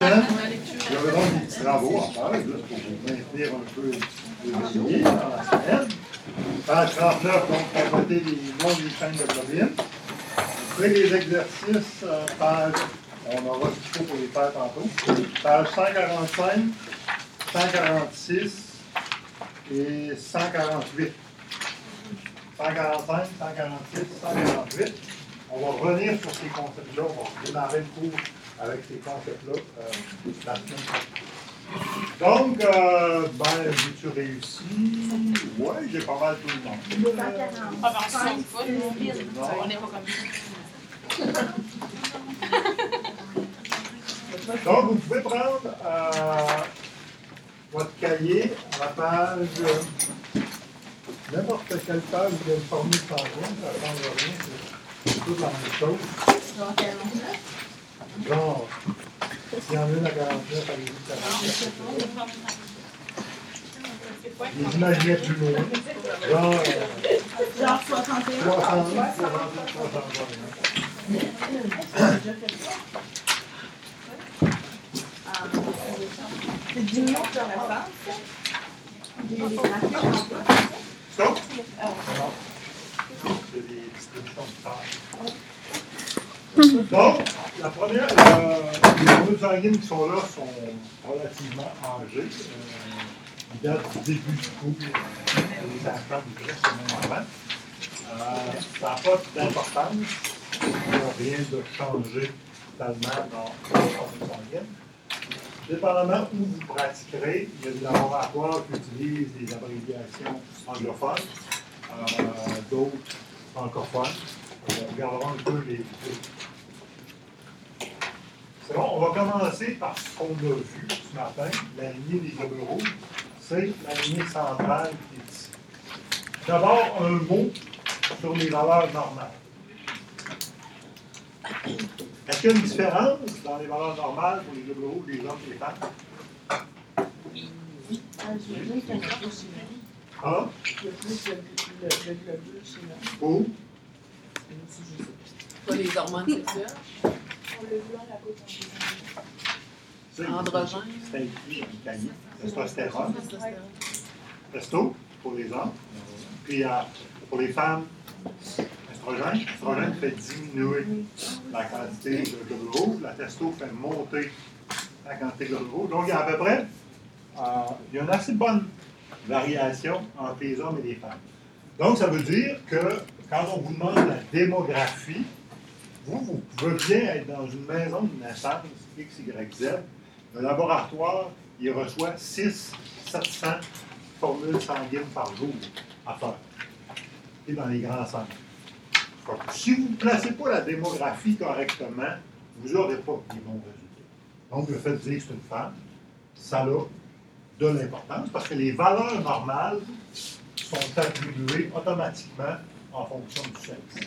Il y aura donc des petits travaux à faire, juste pour vous maintenir un peu éveillé dans la semaine. Page 39, donc, compléter les noms des chaînes de globine. Après les exercices, page, on aura ce qu'il faut pour les faire tantôt. Page 145, 146 et 148. 145, 146, 148. On va revenir sur ces concepts-là. On va démarrer le cours avec ces concepts-là la semaine prochaine. Donc, j'ai-tu réussi? Oui, j'ai pas mal tout le monde. On n'est pas comme ça. Donc, vous pouvez prendre votre cahier à la page, n'importe quelle page de formule sanguine, ça ne change rien, c'est toute la même chose. Genre, s'il y en a une à 49, allez-y de 49. Vous imaginez plus loin. Genre 61. 61. C'est 10 minutes de réponse. Des graphiques en plus. Ça? Non. C'est des distributions de tâches. Donc, la première, les formules sanguines qui sont là sont relativement âgées. Ils datent du début du cours. Les enfants du presque même avant. Ça n'a pas d'importance. Il n'y a rien de changé totalement dans les formules sanguines. Dépendamment où vous pratiquerez, il y a des laboratoires qui utilisent des abréviations anglophones, d'autres francophones. On regardera un peu les deux. C'est bon, on va commencer par ce qu'on a vu ce matin, la lignée des globes rouges. C'est la lignée centrale qui est ici. D'abord, un mot sur les valeurs normales. Est-ce qu'il y a une différence dans les valeurs normales pour les globes rouges, les hommes et les femmes? Ah? Il y a plus de globules chez l'homme. Où? Pas les hormones sexuelles. On l'a vu à la côte. Androgène. C'est écrit en cahier. Testostérone. Testo pour les hommes. Puis pour les femmes, estrogène. Estrogène fait diminuer la quantité de globules rouges. La testo fait monter la quantité de globules rouges. Donc, il y a à peu près il y a une assez bonne variation entre les hommes et les femmes. Donc, ça veut dire que quand on vous demande la démographie, vous pouvez bien être dans une maison de naissance X, Y, Z. Le laboratoire, il reçoit 600-700 formules sanguines par jour à faire. Et dans les grands centres. Donc, si vous ne placez pas la démographie correctement, vous n'aurez pas les bons résultats. Donc, le fait de dire que c'est une femme, ça a de l'importance parce que les valeurs normales sont attribuées automatiquement en fonction du sexe.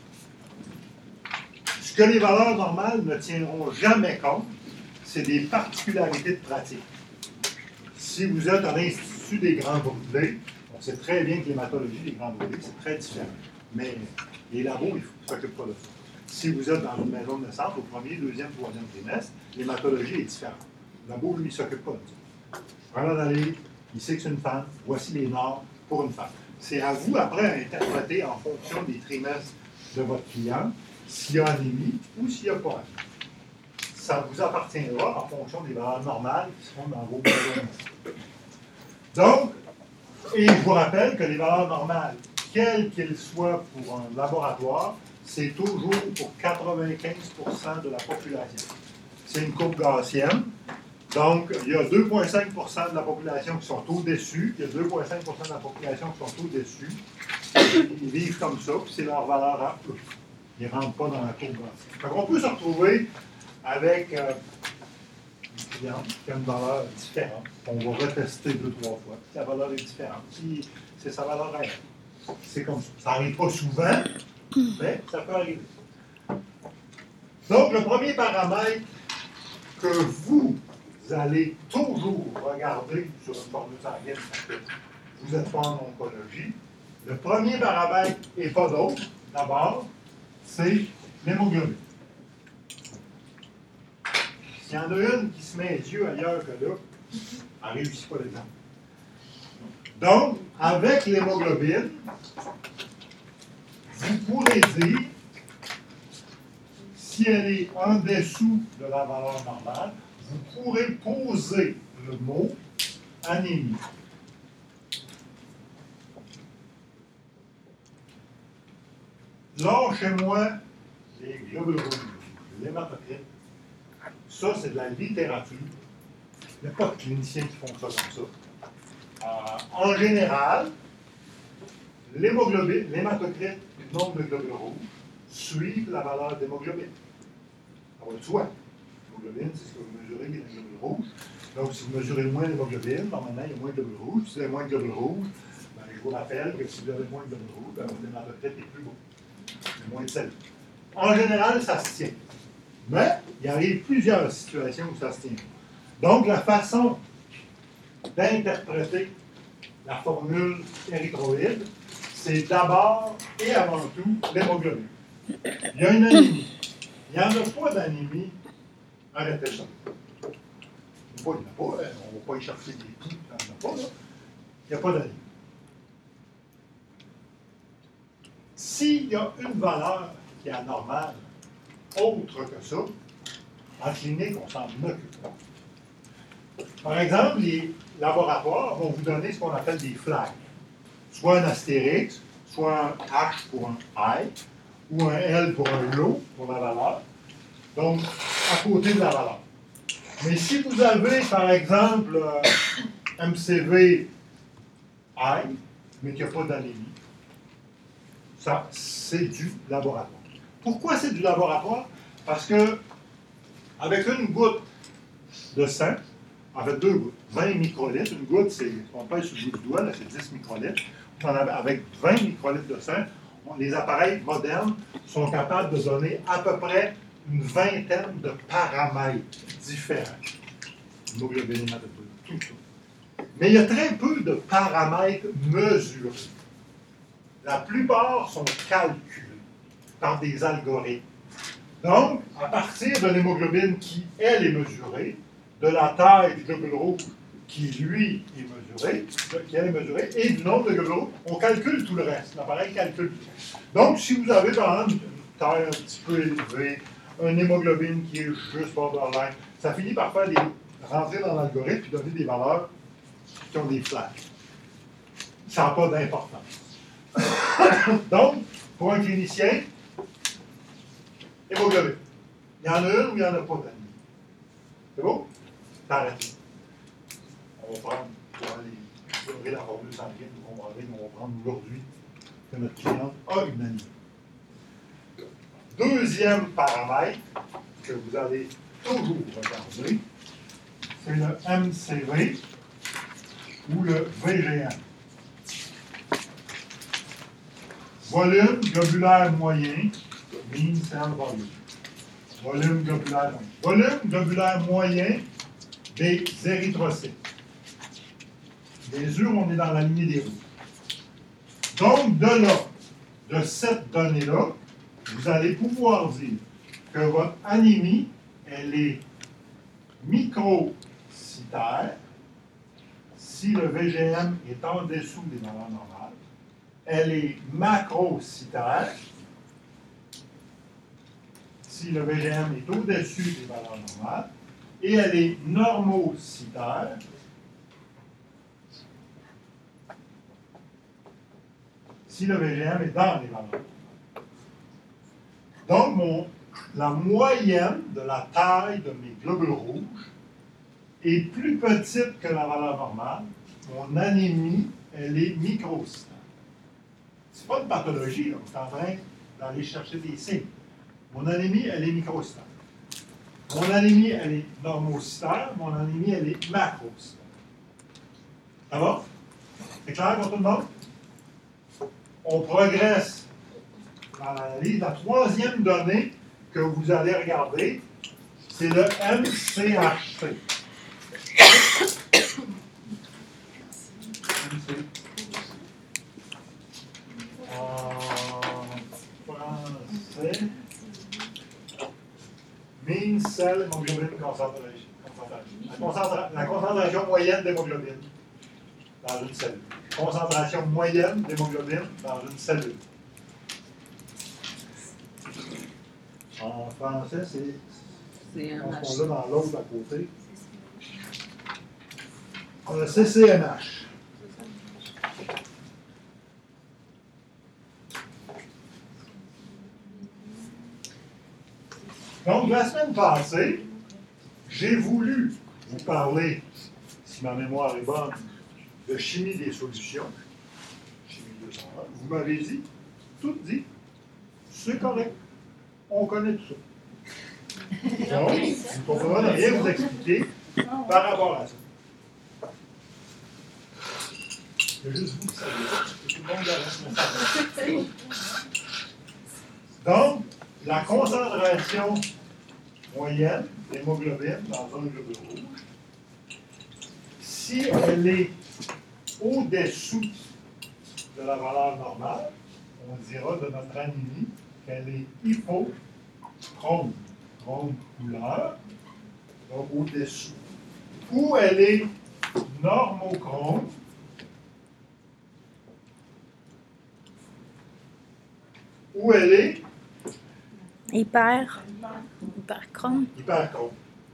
Ce que les valeurs normales ne tiendront jamais compte, c'est des particularités de pratique. Si vous êtes à l'Institut des grands brûlés, on sait très bien que l'hématologie des grands brûlés, c'est très différent. Mais les labos, ils ne s'occupent pas de ça. Si vous êtes dans une maison de naissance, au premier, deuxième, troisième trimestre, l'hématologie est différente. Le labo, lui, il ne s'occupe pas de ça. Voilà dans les, il sait que c'est une femme, voici les normes pour une femme. C'est à vous, après, à interpréter en fonction des trimestres de votre client, s'il y a anémie ou s'il n'y a pas anémie. Ça vous appartiendra en fonction des valeurs normales qui seront dans vos besoins. Donc, et je vous rappelle que les valeurs normales, quelles qu'elles soient pour un laboratoire, c'est toujours pour 95% de la population. C'est une courbe gaussienne. Donc, il y a 2,5% de la population qui sont au-dessus, il y a 2,5% de la population qui sont au-dessus. Ils vivent comme ça, puis c'est leur valeur à eux. Ils ne rentrent pas dans la courbe gaussienne. Donc, on peut se retrouver avec une cliente qui a une valeur différente. On va retester 2-3 fois. La valeur est différente. C'est sa valeur réelle. C'est comme ça. Ça n'arrive pas souvent, mais ça peut arriver. Donc, le premier paramètre que vous allez toujours regarder sur une formule sanguine, parce que vous êtes pas en oncologie, le premier paramètre et pas d'autre, d'abord, c'est l'hémoglobine. S'il y en a une qui se met les yeux ailleurs que là, elle ne réussit pas l'examen. Donc, avec l'hémoglobine, vous pourrez dire, si elle est en dessous de la valeur normale, vous pourrez poser le mot anémie. Lâchez-moi les globules rouges, l'hématocrite. Ça, c'est de la littérature. Il n'y a pas de cliniciens qui font ça comme ça. En général, l'hémoglobine, l'hématocrite et le nombre de globules rouges suivent la valeur d'hémoglobine. Ça va de soi. L'hémoglobine, c'est ce que vous mesurez, les globules rouges. Donc, si vous mesurez moins d'hémoglobine, normalement, il y a moins de globules rouges. Si vous avez moins de globules rouges, ben, je vous rappelle que si vous avez moins de globules rouges, ben, votre hématocrite est plus beau. Il y a moins de sel. En général, ça se tient. Mais il arrive plusieurs situations où ça se tient. Donc, la façon d'interpréter la formule érythroïde, c'est d'abord et avant tout l'hémoglobine. Il y a une anémie. Il n'y en a pas d'anémie. Arrêtez ça. Il n'y en a pas, on ne va pas y chercher des coups. Il n'y en a pas, là. Il n'y a pas d'anémie. S'il y a une valeur qui est anormale, autre que ça, en clinique, on s'en occupe. Par exemple, les laboratoires vont vous donner ce qu'on appelle des flags. Soit un astérix, soit un H pour un I, ou un L pour un low, pour la valeur. Donc, à côté de la valeur. Mais si vous avez, par exemple, MCV I, mais qu'il n'y a pas d'anémie, ça, c'est du laboratoire. Pourquoi c'est du laboratoire? Parce que, avec une goutte de sang, en fait 2 gouttes, 20 microlitres, une goutte, c'est, on pèse sur le bout du doigt, là, c'est 10 microlitres. Avec 20 microlitres de sang, les appareils modernes sont capables de donner à peu près une vingtaine de paramètres différents. L'hémoglobine, hématocrite, tout ça. Mais il y a très peu de paramètres mesurés. La plupart sont calculés par des algorithmes. Donc, à partir de l'hémoglobine qui, elle, est mesurée, de la taille du globule rouge qui, lui, est mesuré, et du nombre de globules rouges, on calcule tout le reste. L'appareil calcule tout le reste. Donc, si vous avez, par exemple, une taille un petit peu élevée, un hémoglobine qui est juste borderline, ça finit par faire rentrer dans l'algorithme et donner des valeurs qui ont des flags. Ça n'a pas d'importance. Donc, pour un clinicien, hémoglobine. Il y en a une ou il n'y en a pas d'anémie. C'est beau? T'arrêtes. On va prendre, pour aller la formule sanguine, on va prendre aujourd'hui que notre cliente a une anémie. Deuxième paramètre que vous allez toujours regarder, c'est le MCV ou le VGM. Volume globulaire moyen, mean cell volume. Volume globulaire moyen. Volume globulaire moyen des érythrocytes. Bien sûr, on est dans la lignée des rouges. Donc, de là, de cette donnée-là, vous allez pouvoir dire que votre anémie, elle est microcytaire si le VGM est en dessous des valeurs normales. Elle est macrocytaire si le VGM est au-dessus des valeurs normales. Et elle est normocytaire si le VGM est dans les valeurs normales. Donc, la moyenne de la taille de mes globules rouges est plus petite que la valeur normale. Mon anémie, elle est microcytaire. Ce n'est pas une pathologie, là. On est en train d'aller chercher des signes. Mon anémie, elle est microcytaire. Mon anémie, elle est normocytaire. Mon anémie, elle est macrocytaire. Ça va? C'est clair pour tout le monde? On progresse dans l'analyse. La troisième donnée que vous allez regarder, c'est le MCHC. En français, mean sel, hémoglobine, concentration. La concentration moyenne d'hémoglobine dans une cellule. Concentration moyenne d'hémoglobine dans une cellule. En français, c'est on l'a dans l'autre à côté. CCMH. Donc, la semaine passée, j'ai voulu vous parler, si ma mémoire est bonne, de chimie des solutions. Chimie 201. Vous m'avez dit, tout dit, c'est correct. On connaît tout ça. Donc, il ne faudra rien vous expliquer par rapport à ça. C'est juste vous qui savez ça. Tout le monde le responsable. Donc, la concentration moyenne d'hémoglobine dans un globule rouge, si elle est au-dessous de la valeur normale, on dira de notre anémie qu'elle est hypochrome, chrome couleur, donc au-dessous. Ou elle est normochrome, ou elle est Hyperchrome. hyperchrome.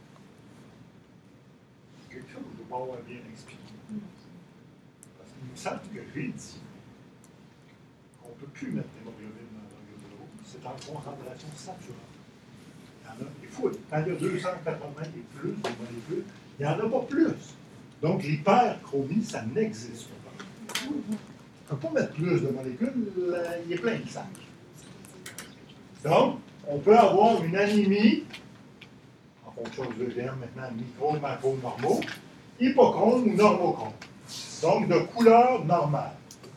Quelque chose que je ne vais pas avoir bien expliqué. Parce qu'il me semble que j'ai dit qu'on ne peut plus mettre d'hémoglobine dans un globule rouge. C'est en concentration saturante. Il y en a, il faut, quand il y a 280 et plus de molécules, il n'y en a pas plus. Donc l'hyperchromie, ça n'existe pas. On ne peut pas mettre plus de molécules, il est plein de sacs. Donc, on peut avoir une anémie, en fonction du EGM maintenant, micro, macro, normaux, hypochrome ou normochrome. Donc, de couleur normale.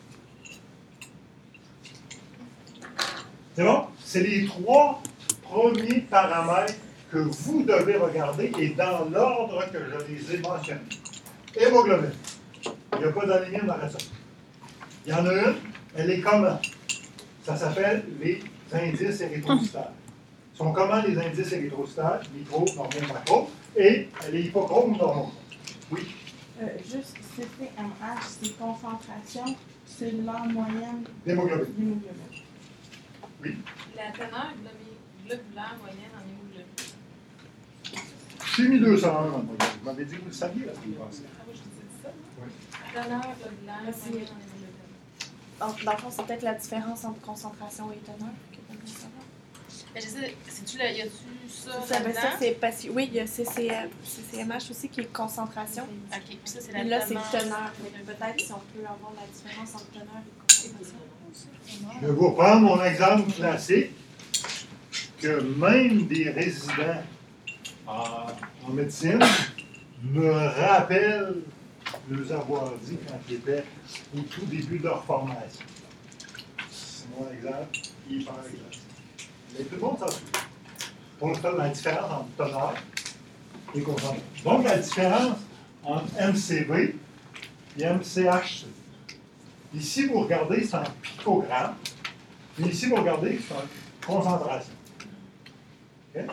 C'est bon? C'est les trois premiers paramètres que vous devez regarder et dans l'ordre que je les ai mentionnés. Hémoglobine. Il n'y a pas d'anémie dans la recette. Il y en a une, elle est comment? Ça s'appelle les indices érythrocytaires. Sont comment les indices érythrocytaires, micro, normaux, macro, et elle est hypochrome ou normochrome? Oui. Juste CCMH, c'est concentration cellulaire moyenne L'hémoglobine. d'hémoglobine. Oui. La teneur globulaire moyenne en hémoglobine. Chimie 201, vous m'avez dit que vous le saviez, là, ce que vous pensez. Ah oui, je vous ai dit ça, non? Oui. Teneur globulaire moyenne en hémoglobine. Donc, dans le fond, c'est peut-être la différence entre concentration et teneur. Mais je sais, c'est-tu là, y a-tu ça Ça, ben, ça là-dedans? c'est oui, il y a CCMH aussi qui est concentration. Ok, puis ça, c'est la Et là, teneur. c'est teneur. Peut-être si on peut avoir la différence entre teneur et concentration. Je vais vous prendre mon exemple classique que même des résidents en médecine me rappellent nous avoir dit quand ils étaient au tout début de leur formation. C'est mon exemple hyper classique. Mais tout le monde s'en souvient. On fait la différence entre teneur et concentration. Donc, la différence entre MCV et MCHC. Ici, vous regardez, c'est en picogramme. Et ici, vous regardez, c'est en concentration. Okay?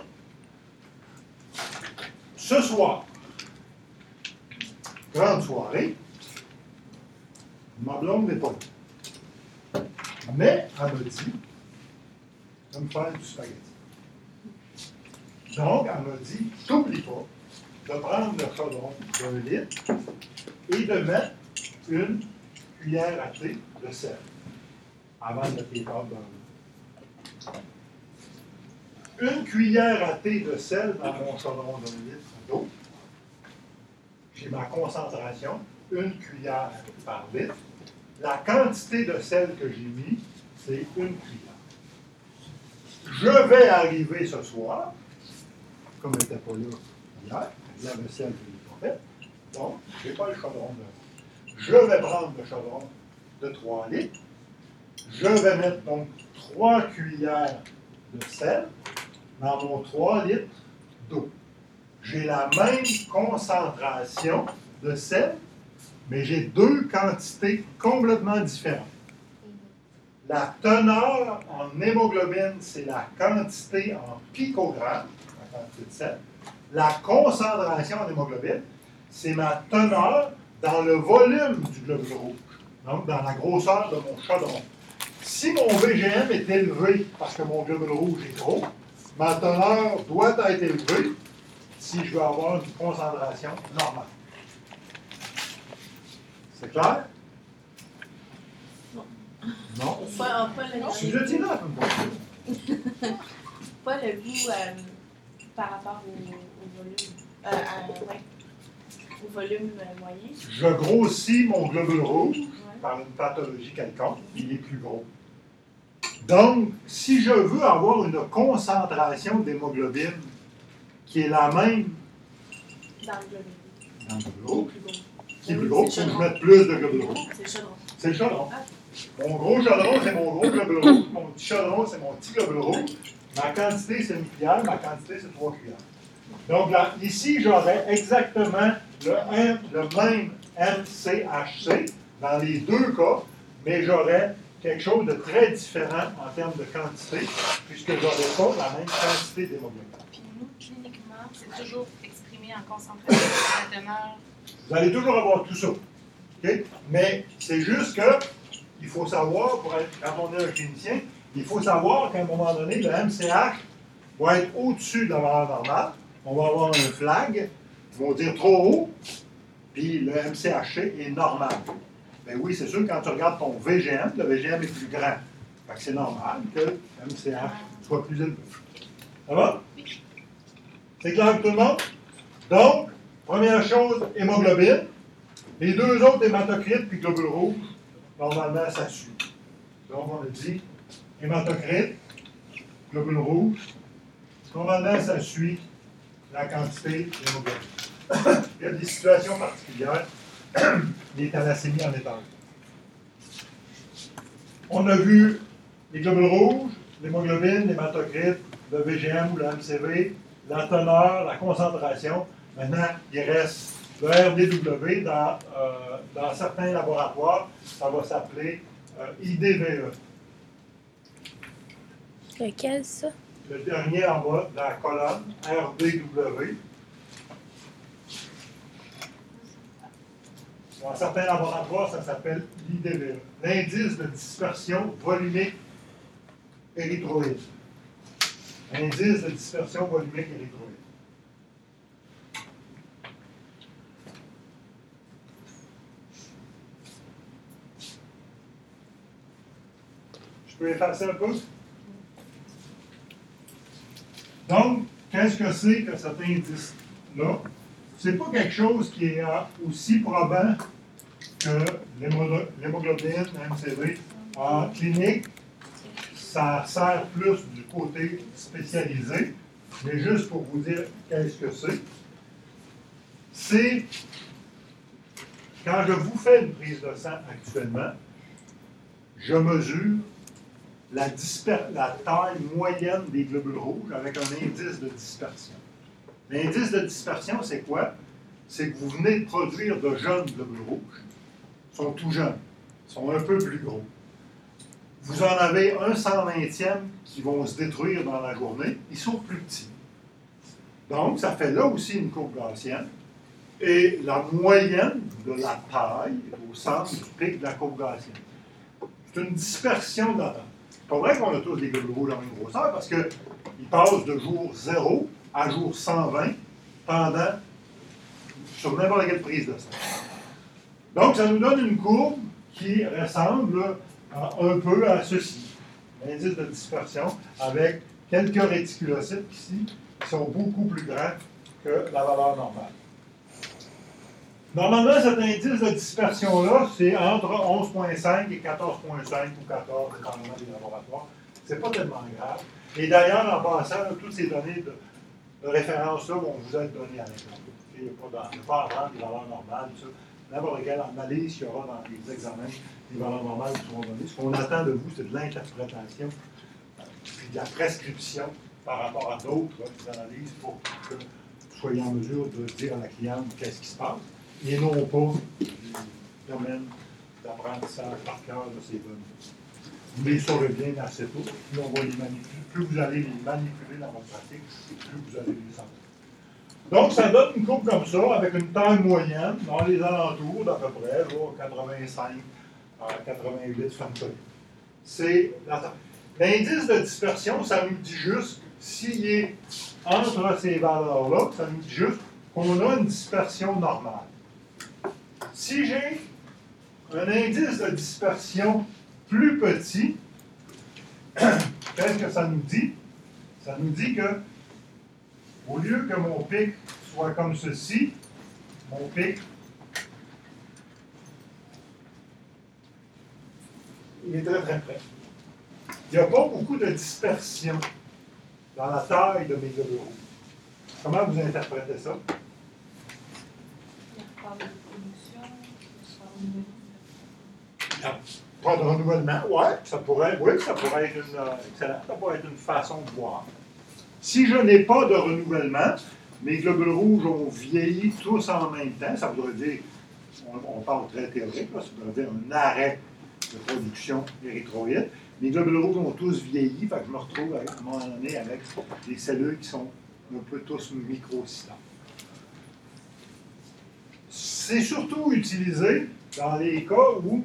Ce soir, grande soirée, ma blonde n'est pas là. Mais elle me dit de me faire du spaghetti. Donc, elle m'a dit, n'oublie pas de prendre le chaudron d'1 litre et de mettre une cuillère à thé de sel avant de mettre les pâtes dans l'eau. Une cuillère à thé de sel dans mon chaudron d'1 litre d'eau. J'ai ma concentration, une cuillère par litre. La quantité de sel que j'ai mis, c'est une cuillère. Je vais arriver ce soir, comme elle n'était pas là hier, la vaisselle, je ne l'ai pas faite, donc je n'ai pas le chaudron de. Je vais prendre le chaudron de 3 litres. Je vais mettre donc 3 cuillères de sel dans mon 3 litres d'eau. J'ai la même concentration de sel, mais j'ai deux quantités complètement différentes. La teneur en hémoglobine, c'est la quantité en picogrammes, quantité de sel. La concentration en hémoglobine, c'est ma teneur dans le volume du globule rouge, donc dans la grosseur de mon chaudron. Si mon VGM est élevé parce que mon globule rouge est gros, ma teneur doit être élevée si je veux avoir une concentration normale. C'est clair? Non? Pas Si vous étiez là, pas le goût par rapport au volume. Au volume moyen. je grossis mon globule rouge Ouais. par une pathologie quelconque, il est plus gros. Donc, si je veux avoir une concentration d'hémoglobine qui est la même Dans le globule. dans le globule rouge, Plus gros. qui est plus Oui, gros, c'est il le faut que je chaudron. mette plus de globule rouge. C'est le chaudron. C'est le chaudron. Ah. Mon gros chaudron, c'est mon gros globule rouge. Mon petit chaudron, c'est mon petit globule rouge. Ma quantité, c'est une cuillère. Ma quantité, c'est 3 cuillères. Donc là, ici, j'aurais exactement le même MCHC dans les deux cas, mais j'aurais quelque chose de très différent en termes de quantité, puisque je n'aurais pas la même quantité d'hémoglobine. Puis nous, cliniquement, c'est toujours exprimé en concentration de la teneur. Vous allez toujours avoir tout ça. OK? Mais c'est juste que il faut savoir, quand on est un clinicien, il faut savoir qu'à un moment donné, le MCH va être au-dessus de la valeur normale. On va avoir un flag, ils vont dire trop haut, puis le MCHC est normal. Ben oui, c'est sûr, quand tu regardes ton VGM, le VGM est plus grand. Fait que c'est normal que le MCH soit plus élevé. Ça va? C'est clair pour tout le monde? Donc, première chose, hémoglobine. Les deux autres, hématocrite puis globule rouge, normalement, ça suit. Donc, on a dit hématocrite, globule rouge. Normalement, ça suit la quantité d'hémoglobine. Il y a des situations particulières, les thalassémies en étant. On a vu les globules rouges, l'hémoglobine, l'hématocrite, le VGM ou le MCV, la teneur, la concentration. Maintenant, il reste le RDW. Dans certains laboratoires, ça va s'appeler IDVE. Lequel, ça? Le dernier en bas de la colonne, RDW. Dans certains laboratoires, ça s'appelle l'IDVE, l'indice de dispersion volumique érythroïde. Indice de dispersion volumique érythroïde. Je peux effacer un peu? Donc, qu'est-ce que c'est que cet indice-là? C'est pas quelque chose qui est aussi probant que l'hémoglobine, MCV. En clinique, ça sert plus du côté spécialisé, mais juste pour vous dire qu'est-ce que c'est. C'est quand je vous fais une prise de sang actuellement, je mesure la taille moyenne des globules rouges avec un indice de dispersion. L'indice de dispersion, c'est quoi? C'est que vous venez de produire de jeunes globules rouges. Ils sont tout jeunes. Ils sont un peu plus gros. Vous en avez un 120e qui vont se détruire dans la journée. Ils sont plus petits. Donc, ça fait là aussi une courbe gaussienne. Et la moyenne de la taille est au centre du pic de la courbe gaussienne. C'est une dispersion de la taille. C'est pas vrai qu'on a tous des globules rouges en même grosseur parce qu'ils passent de jour 0 à jour 120 sur n'importe quelle prise de sang. Donc, ça nous donne une courbe qui ressemble un peu à ceci, l'indice de dispersion, avec quelques réticulocytes ici qui sont beaucoup plus grands que la valeur normale. Normalement, cet indice de dispersion-là, c'est entre 11,5 et 14,5 ou 14, dépendamment des laboratoires. C'est pas tellement grave. Et d'ailleurs, en passant, toutes ces données de référence-là vont vous être données à l'école. Il n'y a pas à prendre des valeurs normales, tout ça. N'importe quelle analyse qu'il y aura dans les examens, les valeurs normales qui seront données. Ce qu'on attend de vous, c'est de l'interprétation, puis de la prescription par rapport à d'autres analyses pour que vous soyez en mesure de dire à la cliente qu'est-ce qui se passe, et non pas du domaine d'apprentissage par cœur de ces données. vous les surveillez assez tôt, plus on va les manipuler, plus vous allez les manipuler dans votre pratique, plus vous allez les sentir. Donc, ça donne une courbe comme ça, avec une taille moyenne, dans les alentours d'à peu près, là, 85 à 88 femtoïdes. C'est la taille. L'indice de dispersion, ça nous dit juste, s'il est entre ces valeurs-là, ça nous dit juste qu'on a une dispersion normale. Si j'ai un indice de dispersion plus petit, qu'est-ce que ça nous dit? Ça nous dit que, au lieu que mon pic soit comme ceci, mon pic, il est très très près. Il n'y a pas beaucoup de dispersion dans la taille de mes globules rouges. Comment vous interprétez ça? Pas de renouvellement, oui, ça pourrait être excellent, ça pourrait être une façon de voir. Si je n'ai pas de renouvellement, mes globules rouges ont vieilli tous en même temps, ça voudrait dire, on parle très théorique, là, ça voudrait dire un arrêt de production d'érythroïdes. Mes globules rouges ont tous vieilli, fait que je me retrouve à un moment donné avec des cellules qui sont un peu tous microcytaires. C'est surtout utilisé dans les cas où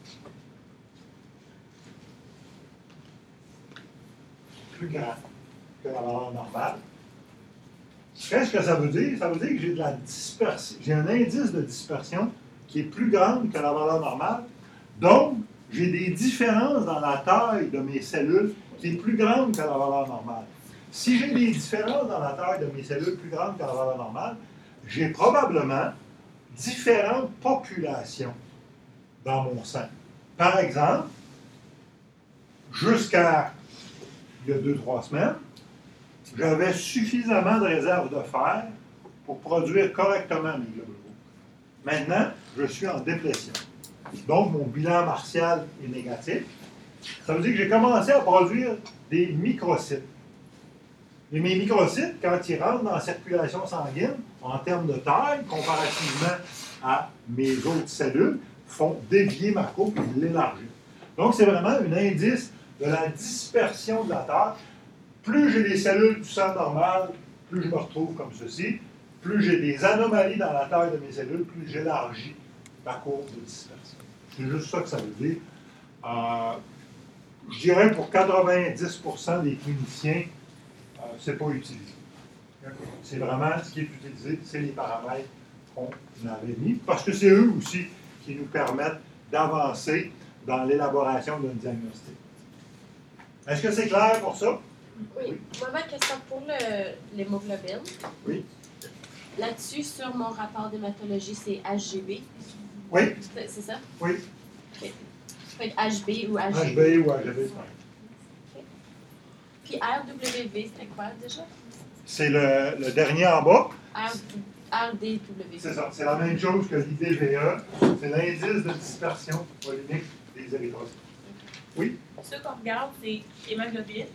plus grand que la valeur normale. Qu'est-ce que ça veut dire? Ça veut dire que j'ai de la dispersion, j'ai un indice de dispersion qui est plus grand que la valeur normale. Donc, j'ai des différences dans la taille de mes cellules qui est plus grande que la valeur normale. Si j'ai des différences dans la taille de mes cellules plus grandes que la valeur normale, j'ai probablement différentes populations dans mon sang. Par exemple, jusqu'à il y a 2-3 semaines, j'avais suffisamment de réserves de fer pour produire correctement mes globules rouges. Maintenant, je suis en déplétion. Donc, mon bilan martial est négatif. Ça veut dire que j'ai commencé à produire des microcytes. Et mes microcytes, quand ils rentrent dans la circulation sanguine, en termes de taille, comparativement à mes autres cellules, font dévier ma courbe et l'élargir. Donc, c'est vraiment un indice de la dispersion de la taille. Plus j'ai des cellules du sang normal, plus je me retrouve comme ceci. Plus j'ai des anomalies dans la taille de mes cellules, plus j'élargis ma courbe de dispersion. C'est juste ça que ça veut dire. Je dirais pour 90% des cliniciens, c'est pas utilisé. C'est vraiment ce qui est utilisé, c'est les paramètres qu'on avait mis, parce que c'est eux aussi qui nous permettent d'avancer dans l'élaboration d'un diagnostic. Est-ce que c'est clair pour ça? Oui. Moi, ma question pour l'hémoglobine. Oui. Là-dessus, sur mon rapport d'hématologie, c'est HGB. Oui. C'est ça? Oui. Okay. Ça peut être HB ou HGB. HB ou HGB. Okay. Puis RWV, c'était quoi déjà? C'est le dernier en bas. RDW. C'est ça. C'est la même chose que l'IDVE. C'est l'indice de dispersion volumique des érythrocytes. Oui? Ce qu'on regarde, c'est hémoglobine,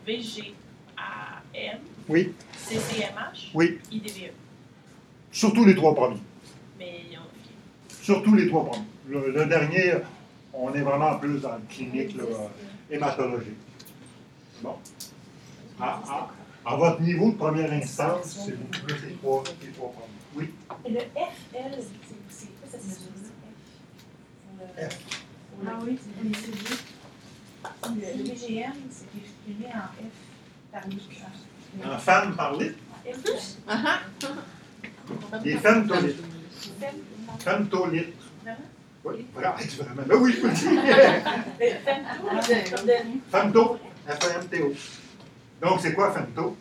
VGAM, Oui. CCMH, Oui. IDVE. Surtout les 3 premiers. Mais il y en a Surtout les 3 premiers. Le dernier, on est vraiment plus dans le clinique là, hématologique. Bon. À votre niveau de première instance, c'est beaucoup plus les 3 premiers. Oui? Et le FL, c'est quoi cette mesure-là? F. Ah oui, c'est le VGM. Le VGM, c'est exprimé en F par litre. En femmes par litre? F. Les femtolitres. Femtolitres. Oui, vraiment. Ben oui, je vous le dis. Femto, F-E-M-T-O. Donc, c'est quoi femto?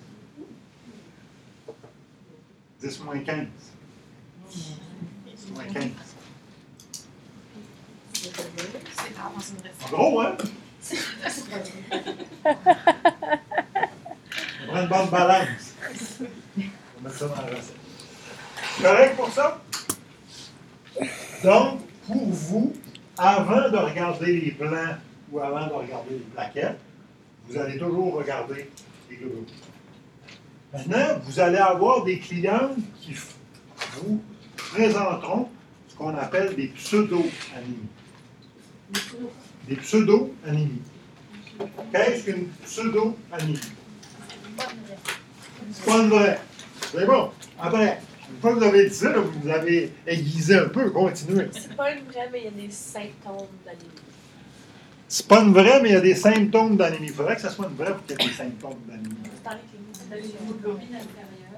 10 moins 15. 10 moins 15. C'est grave dans une recette. En gros, hein? On prend une bonne balance. On va mettre ça dans la recette. Correct pour ça? Donc, pour vous, avant de regarder les plans ou avant de regarder les plaquettes, vous allez toujours regarder les globules. Maintenant, vous allez avoir des clients qui vous présenteront ce qu'on appelle des pseudo-anémies. Des pseudo-anémies. Qu'est-ce qu'une pseudo-anémie? C'est pas une vraie. C'est bon. Après, une fois que vous avez dit ça, là, vous avez aiguisé un peu, continuez. C'est pas une vraie, mais il y a des symptômes d'anémie. C'est pas une vraie, mais il y a des symptômes d'anémie. Il faudrait que ça soit une vraie pour qu'il y ait des symptômes d'anémie. L'hémoglobine inférieure.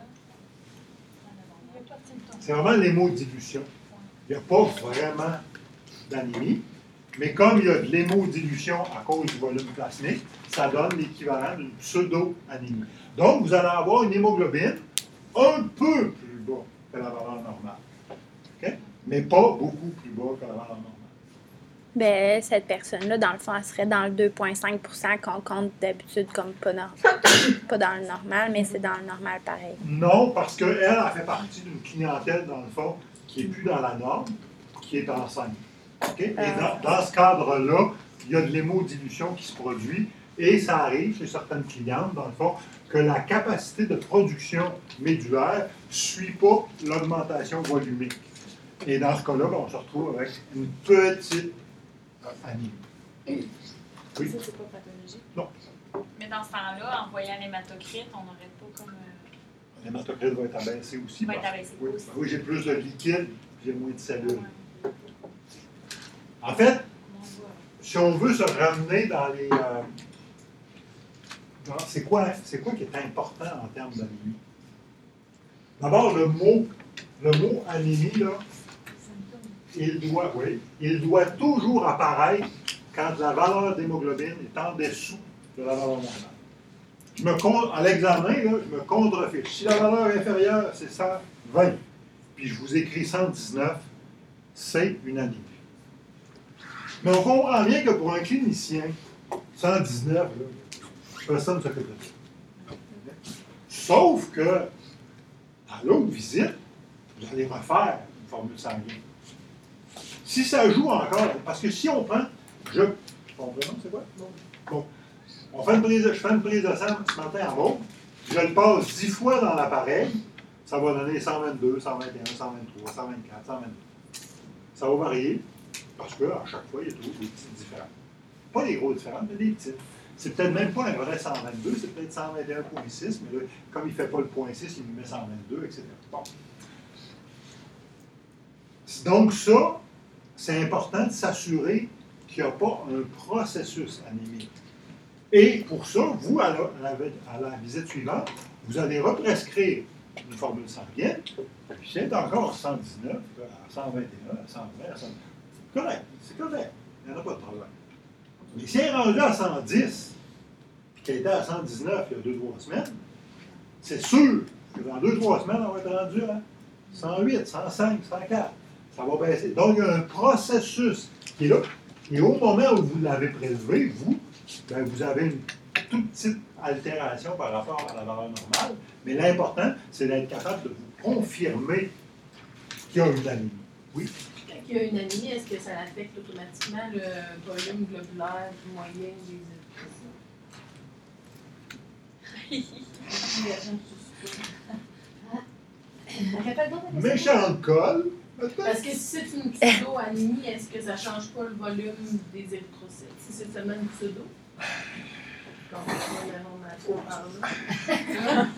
C'est vraiment l'hémodilution. Il n'y a pas vraiment d'anémie, mais comme il y a de l'hémodilution à cause du volume plasmique, ça donne l'équivalent d'une pseudo-anémie. Donc, vous allez avoir une hémoglobine un peu plus bas que la valeur normale. OK? Mais pas beaucoup plus bas que la valeur normale. Ben, cette personne-là, dans le fond, elle serait dans le 2,5 % qu'on compte d'habitude comme pas dans le normal, mais c'est dans le normal pareil. Non, parce qu'elle a fait partie d'une clientèle, dans le fond, qui n'est plus dans la norme, qui est enceinte. OK? Et dans ce cadre-là, il y a de l'hémodilution qui se produit et ça arrive chez certaines clientes, dans le fond, que la capacité de production médulaire ne suit pas l'augmentation volumique. Et dans ce cas-là, ben, on se retrouve avec une petite anémie. Oui? Ça, c'est pas pathologique. Non. Mais dans ce temps-là, en voyant l'hématocrite, on n'aurait pas comme. L'hématocrite va être abaissé aussi. Va être parce- abaissé oui, aussi. oui, j'ai plus de liquide, j'ai moins de cellules. En fait, si on veut se ramener dans les... c'est quoi qui est important en termes d'anémie? D'abord, le mot anémie, là, il doit toujours apparaître quand la valeur d'hémoglobine est en dessous de la valeur normale. À l'examen, là, je me contrefiche. Si la valeur inférieure, c'est 120, puis je vous écris 119, c'est une anémie. Mais on comprend bien que pour un clinicien, 119, là, personne ne s'occupe de ça. Sauf que, à l'autre visite, vous allez refaire une formule sanguine. Si ça joue encore, parce que si on prend, ton prénom, c'est quoi? Bon. Je fais une prise de sang ce matin à Maud, je le passe 10 fois dans l'appareil, ça va donner 122, 121, 123, 124, 122. Ça va varier, parce qu'à chaque fois, il y a toujours des petites différences. Pas des grosses différences, mais des petites. C'est peut-être même pas un vrai 122, c'est peut-être 121,6, mais là, comme il ne fait pas le point 6, il nous met 122, etc. Bon. Donc ça, c'est important de s'assurer qu'il n'y a pas un processus anémique. Et pour ça, vous, à la visite suivante, vous allez represcrire une formule sanguine, puis c'est encore 119, à 121, à 120, à 120. Correct, c'est correct, il n'y en a pas de problème. Mais si elle est rendue à 110, puis qu'elle était à 119 il y a 2-3 semaines, c'est sûr que dans 2-3 semaines, on va être rendu à 108, 105, 104. Ça va baisser. Donc, il y a un processus qui est là. Et au moment où vous l'avez prélevé, vous avez une toute petite altération par rapport à la valeur normale. Mais l'important, c'est d'être capable de vous confirmer qu'il y a une anémie. Oui? Quand il y a une anémie, est-ce que ça affecte automatiquement le volume globulaire moyen des érythrocytes? Méchant col. Parce que si c'est une pseudo-anémie, est-ce que ça ne change pas le volume des érythrocytes? Si c'est seulement une pseudo? Quand on a l'information par là.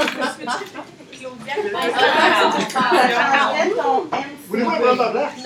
Voulez-vous prendre la place?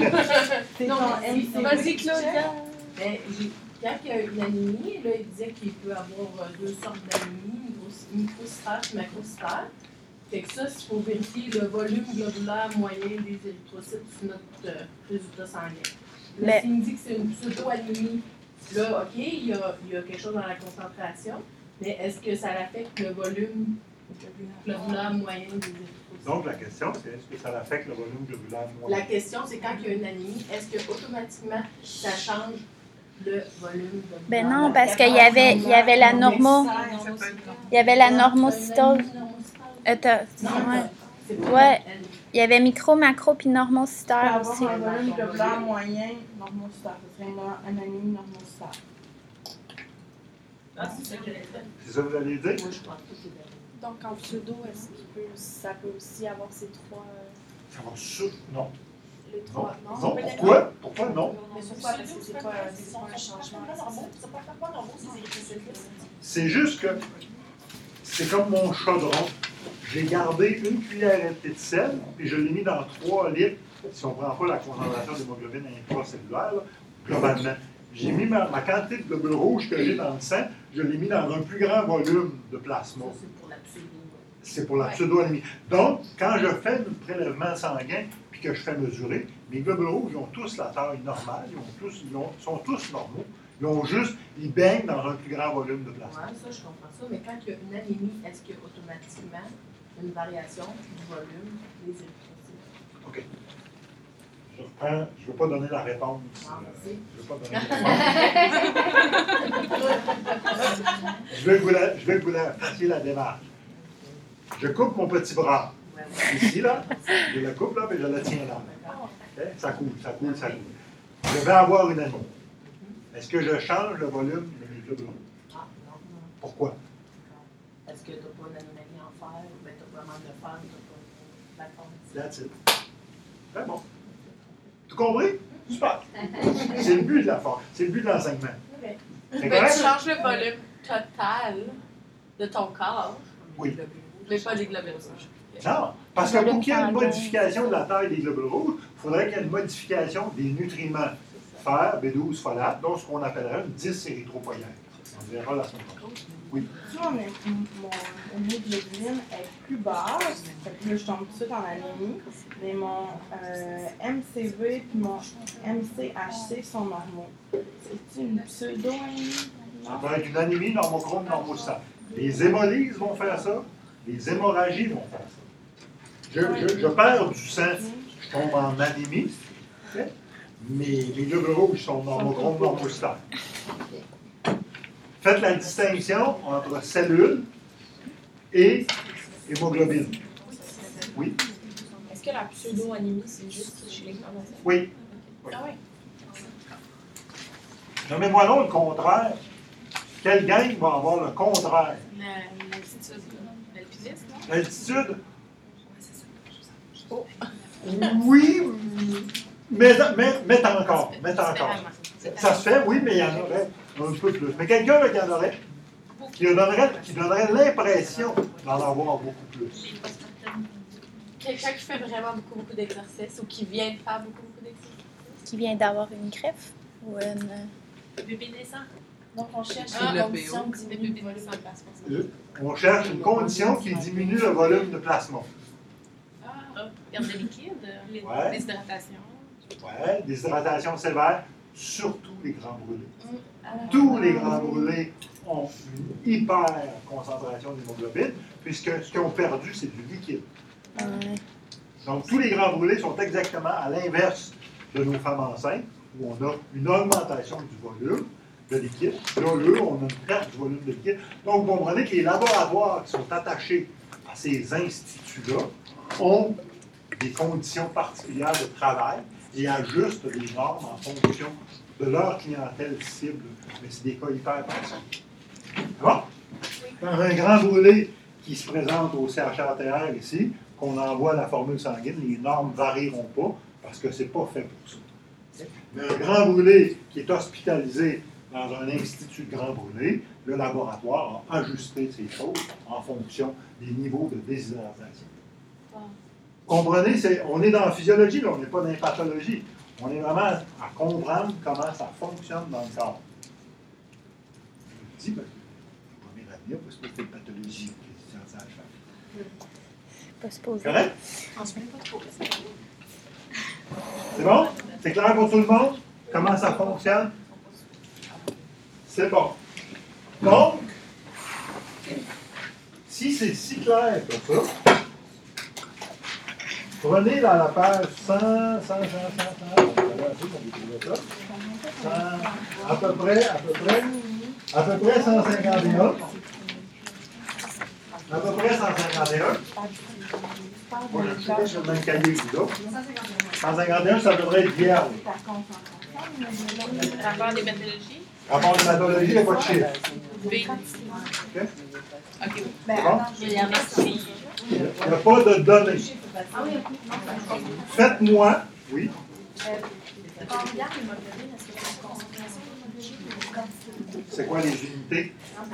Non. Vas-y, Claudia. Mais quand il y a une anémie, là, il disait qu'il peut y avoir deux sortes d'anémie, microcytaire et macrocytaire. Fait que ça, il faut vérifier le volume globulaire moyen des érythrocytes sur notre résultat sanguin. Là, s'il me dit que c'est une pseudo-anémie, là, OK, il y a quelque chose dans la concentration, mais est-ce que ça affecte le volume globulaire moyen des érythrocytes? Donc, la question, c'est est-ce que ça affecte le volume globulaire moyen? La question, c'est quand il y a une anémie, est-ce que automatiquement ça change le volume globulaire? Ben non, parce qu'il y avait la il y avait la normocytose. Ouais. Il y avait micro, macro puis normocytaire aussi. Avoir un volume globulaire moyen normocytaire. Ce serait une anémie normocytaire. Ah, c'est ça que j'allais dire. C'est ça que vous allez dire? Moi, je pense que c'est d'accord. Donc, en pseudo, est-ce que ça peut aussi avoir ces trois. Ça va sur. Non. le 3, non? Non, pourquoi? Pourquoi non? Mais pourquoi? Parce que c'est pas un changement. C'est juste que c'est comme mon chaudron. J'ai gardé une cuillère à thé de sel, puis je l'ai mis dans 3 litres, si on ne prend pas la concentration d'hémoglobine intracellulaire, là, globalement. J'ai mis ma quantité de globules rouges que j'ai dans le sang, je l'ai mis dans un plus grand volume de plasma. C'est pour la pseudo-anémie. Donc, quand je fais le prélèvement sanguin, puis que je fais mesurer, mes globules rouges, ils ont tous la taille normale, ils sont tous normaux. Ils baignent dans un plus grand volume de plasma. Oui, ça, je comprends ça. Mais quand il y a une anémie, est-ce qu'il y a automatiquement une variation du volume des érythrocytes? OK. Je ne veux pas donner la réponse. Je ne veux pas donner la réponse. Je vais vous fassiez la démarche. Je coupe mon petit bras. Ici, là. Je le coupe, là, mais je le tiens là. Okay? Ça coule. Je vais avoir une anémie. Est-ce que je change le volume de mes globules rouges? Ah, non. Pourquoi? Est-ce que tu n'as pas d'anomalie en fer, ou bien tu as vraiment de fer, tu n'as pas de la That's it. Très bon. Tout compris? Super. C'est le but de la force. C'est le but de l'enseignement. Okay. C'est Mais correct? tu changes le volume total de ton corps, Oui. mais pas des globules rouges. Non, parce que pour qu'il y ait une modification de la taille des globules rouges, il faudrait qu'il y ait une modification des nutriments fer, B12, folate, donc ce qu'on appellerait une 10 érythropoïète. On verra la semaine prochaine. Oui. Si mon hémoglobine est plus basse, fait que là, je tombe tout de suite en anémie, mais mon MCV et mon MCHC sont normaux. C'est une pseudo-anémie? Ça peut être une anémie normochrome, normostable. Les hémolyses vont faire ça, les hémorragies vont faire ça. Je perds du sang, je tombe en anémie, okay? Mais les globules rouges sont normochromes, normostables. Faites la distinction entre cellules et hémoglobine. Oui? Est-ce que la pseudo-anémie, c'est juste chez les femmes? Oui. Ah oui. Nommez-moi donc le contraire. Quelle gang va avoir le contraire? L'altitude. L'alpinisme, non? L'altitude? Oh. Oui, mais encore. Ça se fait, oui, mais il y en aurait un peu plus. Mais quelqu'un là, qui donnerait l'impression d'en avoir beaucoup plus. Quelqu'un qui fait vraiment beaucoup d'exercices ou qui vient de faire beaucoup d'exercices. Qui vient d'avoir une greffe ou une... Bébé naissant. Donc on cherche Ah, une condition de Bébé diminuer le naissant. volume de plasma. On cherche une condition qui diminue le volume de plasma. Perte de liquide, Ouais. déshydratation. Oui, déshydratation sévère, surtout les grands brûlés. Tous les grands brûlés ont une hyper concentration d'hémoglobine, puisque ce qu'ils ont perdu, c'est du liquide. Donc, tous les grands brûlés sont exactement à l'inverse de nos femmes enceintes, où on a une augmentation du volume de liquide. Là, eux, on a une perte du volume de liquide. Donc, vous comprenez que les laboratoires qui sont attachés à ces instituts-là ont des conditions particulières de travail et ajustent des normes en fonction de leur clientèle cible. Mais c'est des cas hyper précis. Bon? Dans un grand brûlé qui se présente au CHRTR ici, qu'on envoie la formule sanguine, les normes ne varieront pas parce que ce n'est pas fait pour ça. Mais un grand brûlé qui est hospitalisé dans un institut de grand brûlé, le laboratoire a ajusté ces choses en fonction des niveaux de déshydratation. Comprenez, on est dans la physiologie, là, on n'est pas dans la pathologie. On est vraiment à comprendre comment ça fonctionne dans le corps. Je le dis parce que je ne vais pas m'évanouir parce que c'est une pathologie. Pas se poser. Correct? C'est bon? C'est clair pour tout le monde? Comment ça fonctionne? C'est bon. Donc, si c'est si clair que ça, prenez dans la page 100, à peu près 151. À peu près 151. Moi, je ne sais pas sur le même cahier que vous autres. 151, ça devrait être vierge. Rapport des pathologies. Rapport de pathologie, il n'y a pas de chiffre. B. OK? OK. C'est bon? Il y a Il n'y a pas de données. Faites-moi Oui? Quand on regarde l'hémoglobine, est-ce que c'est une concentration d'hémoglobine ou une quantité? C'est quoi les unités?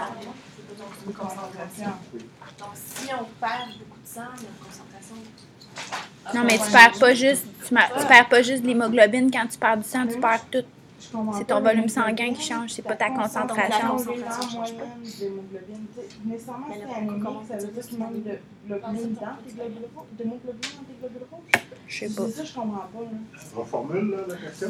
Une concentration. Donc, si on perd beaucoup de sang, il y a une concentration. Non, mais tu perds pas juste, tu perds pas juste de l'hémoglobine. Quand tu perds du sang, tu perds tout. Je comprends C'est pas, ton volume l'hémoglobine, sanguin qui change, c'est pas ta la concentration. concentration moyenne d'hémoglobine. Tu sais, nécessairement, Mais si le t'es anémique, comment ça veut dire qu'il manque de globulines dans tes globules rouges, d'hémoglobine dans tes globules rouges. Je sais pas. C'est ça, je comprends pas. Là. Reformule là, la question.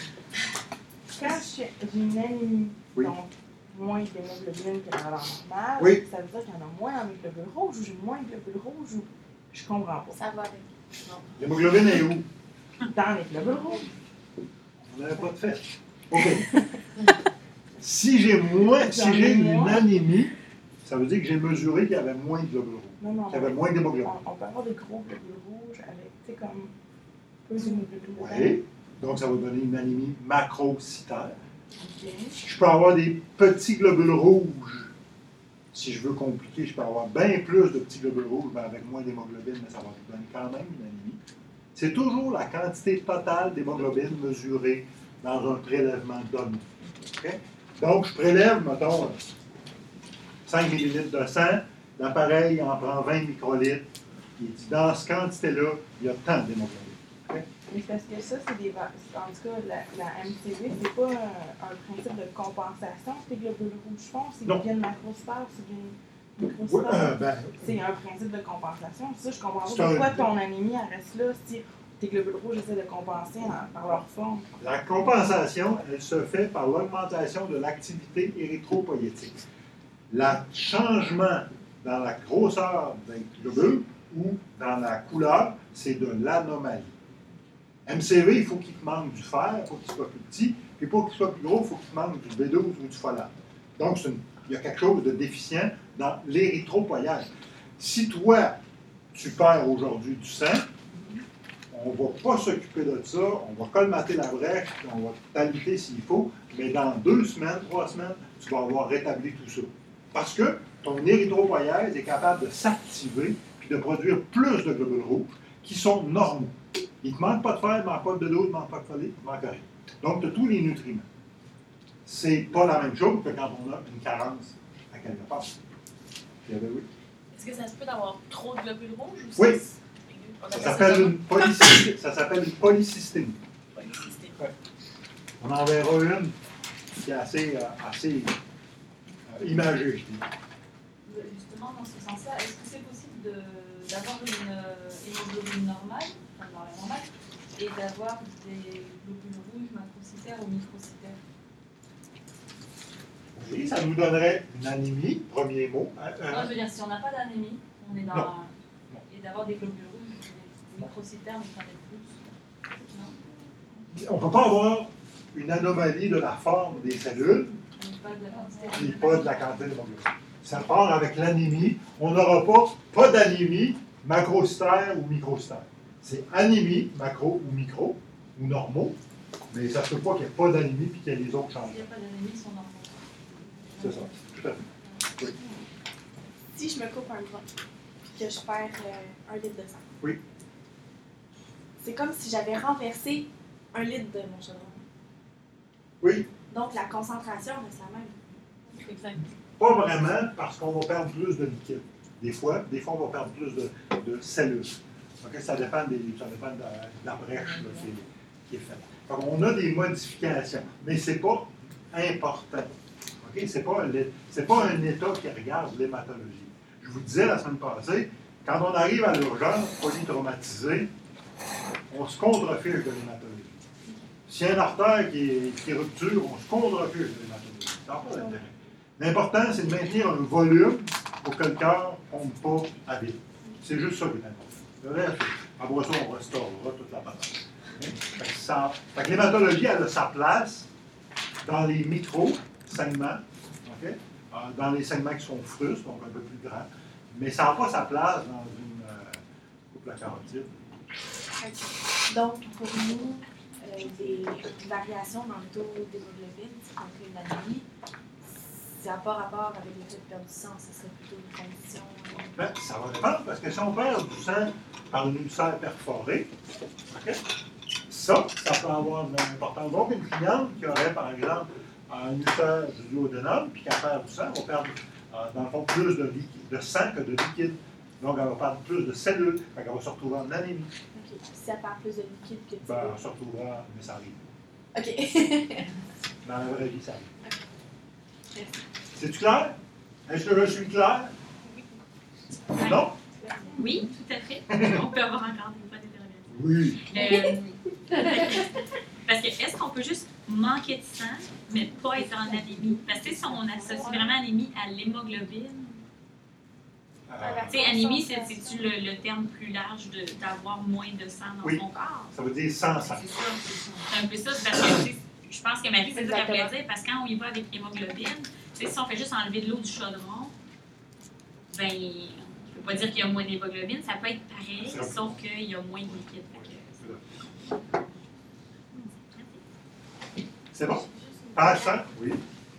Quand j'ai une anémie, Oui. donc moins d'hémoglobine que dans la normale, Oui. ça veut dire qu'il y en a moins dans mes globules rouges ou j'ai moins de globules rouges ou je comprends pas. Ça va avec. L'hémoglobine est où? Dans les globules rouges. On n'avait pas de fait. OK. Si j'ai une anémie, ça veut dire que j'ai mesuré qu'il y avait moins de globules rouges, Non, non. qu'il y avait moins d'hémoglobine. On peut avoir des gros globules rouges avec, tu sais, comme peu d'hémoglobine. Oui. Donc, ça va donner une anémie macrocytaire. Ok. Je peux avoir des petits globules rouges. Si je veux compliquer, je peux avoir bien plus de petits globules rouges, mais avec moins d'hémoglobine, mais ça va me donner quand même une anémie. C'est toujours la quantité totale d'hémoglobine mesurée dans un prélèvement donné. OK? Donc, je prélève, mettons, 5 millilitres de sang, l'appareil en prend 20 microlitres, il dit dans cette quantité-là, il y a tant d'hémoglobine. OK? Mais parce que ça, c'est des. En tout cas, la MCV, c'est pas un principe de compensation que les globules rouges font, c'est Non. qu'ils viennent macrocytaires, c'est bien Oui, microcytaires. C'est un principe de compensation. Ça, je comprends C'est pas pourquoi un- ton anémie elle reste là si tes globules rouges essaient de compenser par leur forme. La compensation, elle se fait par l'augmentation de l'activité érythropoïétique. Le changement dans la grosseur des globules ou dans la couleur, c'est de l'anomalie. MCV, il faut qu'il te manque du fer, il faut qu'il soit plus petit, puis pour qu'il soit plus gros, il faut qu'il te manque du B12 ou du folate. Donc, il y a quelque chose de déficient dans l'érythropoïèse. Si toi, tu perds aujourd'hui du sang, on ne va pas s'occuper de ça, on va colmater la brèche, puis on va t'aliter s'il faut, mais dans 2 semaines, 3 semaines, tu vas avoir rétabli tout ça. Parce que ton érythropoïèse est capable de s'activer puis de produire plus de globules rouges qui sont normaux. Il ne te manque pas de fer, il ne manque pas de B12, il ne manque pas de folate, il ne manque rien. Donc, tu as tous les nutriments. C'est pas la même chose que quand on a une carence à quelque part. Oui. Est-ce que ça se peut d'avoir trop de globules rouges ou Oui. On Ça appelle s'appelle une polycystémie. Ça s'appelle une polycystémie. polycystémie. On en verra une qui est assez imagée, je dis. Justement, dans ce sens-là, est-ce que c'est possible d'avoir une hémoglobine normale, enfin dans la normale, et d'avoir des globules rouges macrocytaires ou microcytaires? Oui, ça nous donnerait une anémie, premier mot. Non, je veux dire, si on n'a pas d'anémie, on est dans. Non. Et d'avoir des globules rouges, des microcytaires, mais pas des plus. Non. On ne peut pas avoir une anomalie de la forme des cellules, Mais pas de la quantité. puis pas de la quantité d'hémoglobine. Ça part avec l'anémie. On n'aura pas d'anémie macrocytaire ou microcytaire. C'est anémie, macro ou micro, ou normaux, mais ça ne se peut pas qu'il n'y ait pas d'anémie puis qu'il y ait les autres S'il changements. n'y a pas d'anémie, ils sont normaux. C'est ça, tout à fait. Oui. Si je me coupe un bras et que je perds 1 litre de sang. Oui. C'est comme si j'avais renversé 1 litre de mon chaudron. Oui, Donc la concentration reste la même. Exact. pas vraiment parce qu'on va perdre plus de liquide. Des fois, on va perdre plus de cellules. Okay? Ça dépend de la brèche là, qui est faite. Donc, on a des modifications, mais ce n'est pas important. Okay? Ce n'est pas un état qui regarde l'hématologie. Je vous disais la semaine passée, quand on arrive à l'urgence polytraumatisée, on se contrefiche de l'hématologie. S'il y a une artère qui rupture, on se contrefiche de l'hématologie. Ça n'a pas d'intérêt. L'important, c'est de maintenir un volume pour que le cœur ne tombe pas à vide. C'est juste ça qui est important. Le reste, après ça, on restaurera toute la patate. Fait que l'hématologie, elle a sa place dans les micro-saignements, okay? Dans les saignements qui sont frustes, donc un peu plus grands, mais ça n'a pas sa place dans une coupe la carotide. Okay. Donc, pour nous, des variations dans le taux d'hémoglobine, donc une anémie, ça n'a pas rapport avec le fait de perdre du sang, ce serait plutôt une condition. Ben, ça va dépendre, parce que si on perd du sang par une ulcère perforée, okay, ça peut avoir une importance. Donc, une cliente qui aurait, par exemple, un ulcère du duodénum, puis qu'elle perd du sang, va perdre, dans le fond, plus de sang que de liquide. Donc, elle va perdre plus de cellules, fait qu'elle va se retrouver en anémie. OK. Si ça perd plus de liquide que de Ben, elle se retrouvera, mais ça arrive. OK. Dans la vraie vie, ça arrive. C'est-tu clair? Est-ce que je suis clair? Non? Oui, tout à fait. On peut avoir encore des points d'interrogation. Oui. Parce que est-ce qu'on peut juste manquer de sang, mais pas être en anémie? Parce que si on associe vraiment anémie à l'hémoglobine, tu sais, anémie, c'est-tu le terme plus large d'avoir moins de sang dans son corps? Ça veut dire sans sang. C'est ça. C'est un peu ça, parce que tu sais, je pense que Marie, c'est ça qu'elle voulait dire, parce que quand on y va avec l'hémoglobine, tu sais, si on fait juste enlever de l'eau du chaudron, ben, je ne peux pas dire qu'il y a moins d'hémoglobine, ça peut être pareil, sauf qu'il y a moins de liquide. C'est bon? Page 100? Oui.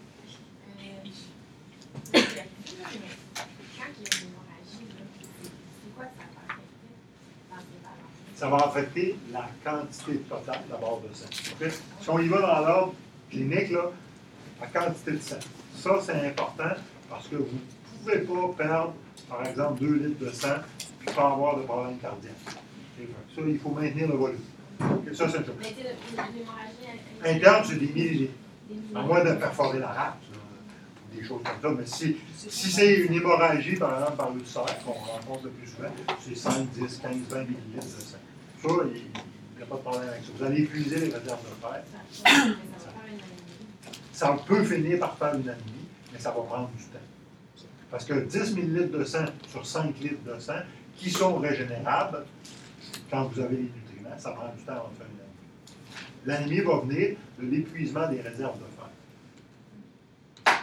Ça va affecter la quantité totale d'abord de sang. Okay? Si on y va dans l'ordre clinique, là, la quantité de sang. Ça, c'est important parce que vous ne pouvez pas perdre, par exemple, 2 litres de sang et pas avoir de problème cardiaque. Okay? Ça, il faut maintenir le volume. Okay? Ça, c'est une chose. Interne, c'est des millilitres. À moins de perforer la rate, ou des choses comme ça. Mais si c'est une hémorragie, par exemple, par l'ulcère, qu'on rencontre le plus souvent, c'est 5, 10, 15, 20 millilitres de sang. Ça, il n'y a pas de problème avec ça. Vous allez épuiser les réserves de fer. Ça peut finir par faire une anémie, mais ça va prendre du temps. Parce que 10 millilitres de sang sur 5 litres de sang, qui sont régénérables, quand vous avez les nutriments, ça prend du temps avant de faire une anémie. L'anémie va venir de l'épuisement des réserves de fer.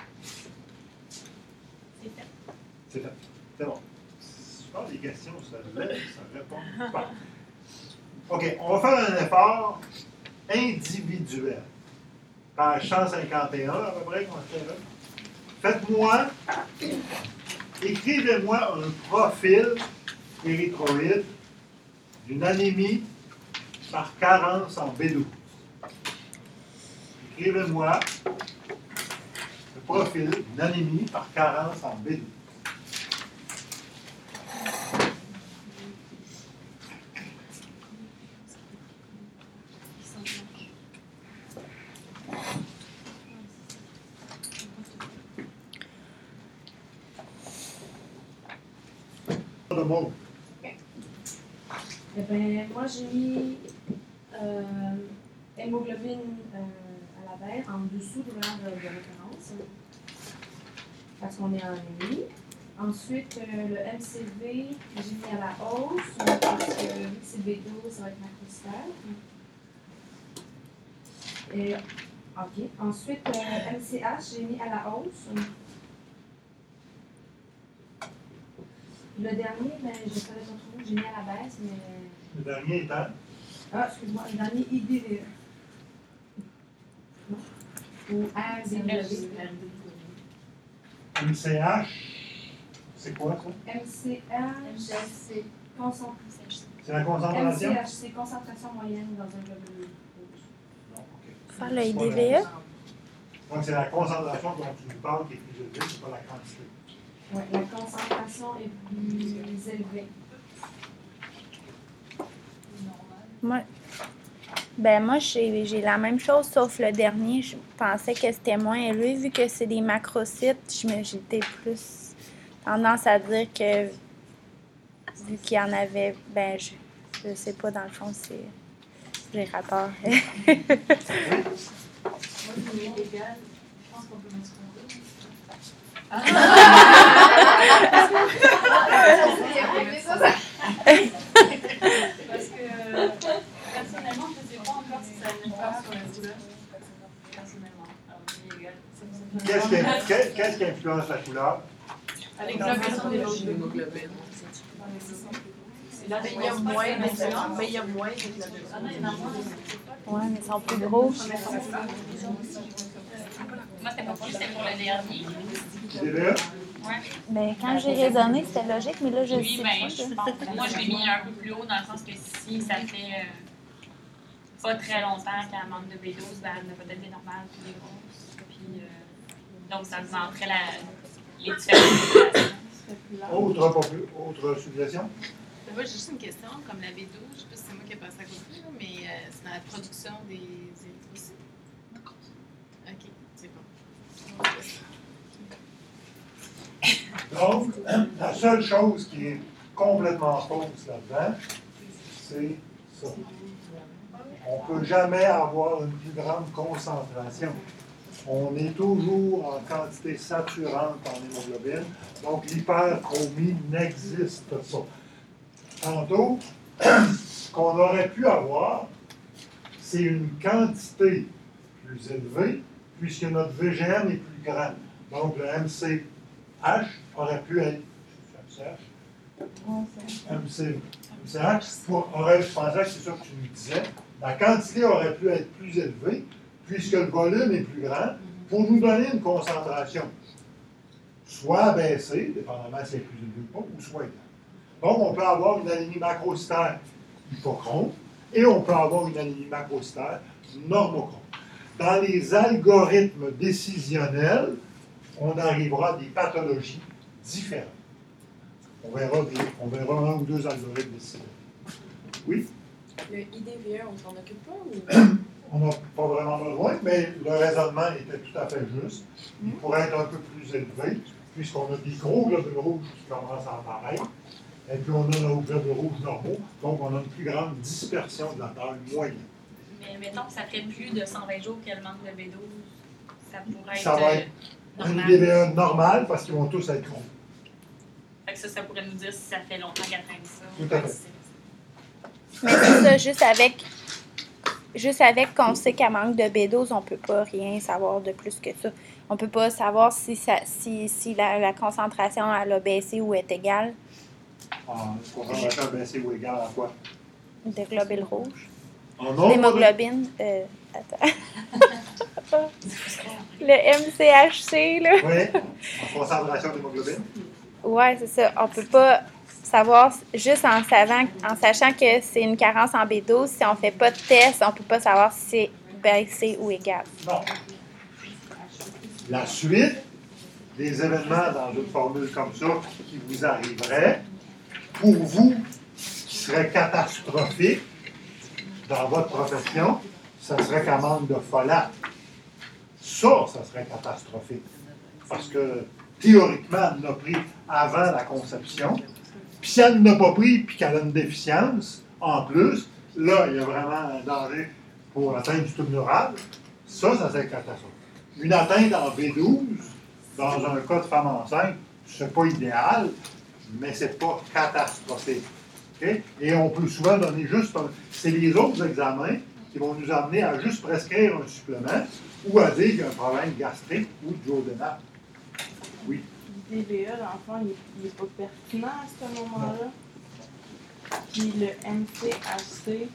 C'est fait. C'est fait. C'est bon. Super, les questions, ça lève, ça répond. Super. OK, on va faire un effort individuel. Page 151, à peu près, qu'on fait là. Faites-moi, écrivez-moi un profil érythroïde d'une anémie par carence en B12. Écrivez-moi le profil d'une anémie par carence en B12. De mots. Eh bien, moi, j'ai mis hémoglobine à la baisse, en dessous des valeurs de référence, parce qu'on est en anémie. Ensuite, le MCV, j'ai mis à la hausse, parce que vu que c'est B12, ça va être macrocystal. Et, OK. Ensuite, MCH, j'ai mis à la hausse. Le dernier, ben, je ne savais pas trop, j'ai mis à la baisse, mais... Le dernier étant? Ah, excuse-moi, le dernier IDVE. Non. Ou RDW. MCH, c'est quoi ça? MCH, c'est concentration. C'est la concentration? MCH, c'est concentration moyenne dans un globule rouge. Non, OK. Faire le IDVE? Donc, c'est la concentration dont tu nous parles qui est plus élevée, c'est pas la quantité. Oui, la concentration est plus élevée. Moi, j'ai la même chose, sauf le dernier. Je pensais que c'était moins élevé. Vu que c'est des macrocytes, j'étais plus tendance à dire que, vu qu'il y en avait, ben, je sais pas, dans le fond, c'est... J'ai rapport. Moi, je mets légal. Je pense qu'on peut mettre ce qu'on veut. Parce que personnellement, je ne sais pas encore si ça a une part sur la couleur. Personnellement. Alors, je mets légal. Qu'est-ce qui influence la couleur? Avec l'augmentation des l'hémoglobine. Là, il y a moins, mais il y a moins d'hémoglobine. Ah non, il y en a moins. Oui, mais ils sont plus gros. Moi, c'était pas plus, c'était pour le dernier. DVE? Ouais. Ben, quand j'ai raisonné, c'était logique, mais là, je Oui, sais ben, pas. je pense. Moi, je l'ai mis un peu plus haut dans le sens que si ça fait pas très longtemps qu'elle manque de B12, ben, elle a peut-être des normales puis des grosses. Puis, donc, ça augmenterait les différentes Autre suggestion? Moi, j'ai juste une question, comme la B12, je ne sais pas si c'est moi qui ai passé à côté, là, mais c'est dans la production des érythrocytes. OK, c'est bon. Donc, la seule chose qui est complètement fausse là-dedans, c'est ça. On ne peut jamais avoir une plus grande concentration. On est toujours en quantité saturante en hémoglobine, donc l'hyperchromie n'existe pas. Tantôt, ce qu'on aurait pu avoir, c'est une quantité plus élevée, puisque notre VGM est plus grand. Donc le MCH aurait pu être MCH, je pensais que c'est ça que tu nous disais. La quantité aurait pu être plus élevée, puisque le volume est plus grand, pour nous donner une concentration soit baissée, dépendamment si elle est plus élevée ou pas, ou soit égale. Donc, on peut avoir une anémie macrocytaire hypochrome et on peut avoir une anémie macrocytaire normochrome. Dans les algorithmes décisionnels, on arrivera à des pathologies différentes. On verra un ou deux algorithmes décisionnels. Oui? Le IDVE, on s'en occupe pas ou... On n'a pas vraiment besoin, mais le raisonnement était tout à fait juste. Il pourrait être un peu plus élevé, puisqu'on a des gros globules rouges qui commencent à apparaître, et puis on a nos globules rouges normaux, donc on a une plus grande dispersion de la taille moyenne. Mais mettons que ça fait plus de 120 jours qu'elle manque de B12, ça pourrait être Ça va être un normal. IDVE normal, parce qu'ils vont tous être gros. Fait que ça pourrait nous dire si ça fait longtemps qu'elle traîne ça. Tout à fait. Mais c'est ça, juste avec qu'on sait qu'elle manque de B12, on ne peut pas rien savoir de plus que ça. On ne peut pas savoir si la concentration elle a baissé ou est égale. Concentration baissée ou égale à quoi? De globules rouges. En nombre? L'hémoglobine. Attends. Le MCHC, là. Oui, en concentration d'hémoglobine. Ouais, c'est ça. On peut pas savoir, juste en sachant que c'est une carence en B12, si on ne fait pas de test, on ne peut pas savoir si c'est baissé ou égal. Non. La suite des événements dans une formule comme ça qui vous arriverait, pour vous, qui serait catastrophique dans votre profession, ça serait qu'elle manque de folate. Ça serait catastrophique. Parce que, théoriquement, elle l'a pris avant la conception. Puis si elle n'a pas pris puis qu'elle a une déficience, en plus, là, il y a vraiment un danger pour atteindre du tube neural. Ça serait catastrophique. Une atteinte en B12, dans un cas de femme enceinte, c'est pas idéal, mais c'est pas catastrophique. Okay? Et on peut souvent donner juste c'est les autres examens qui vont nous amener à juste prescrire un supplément ou à dire qu'il y a un problème gastrique ou de duodénal. Oui. DVE, dans le fond, il n'est pas pertinent à ce moment-là. Puis le MCHC,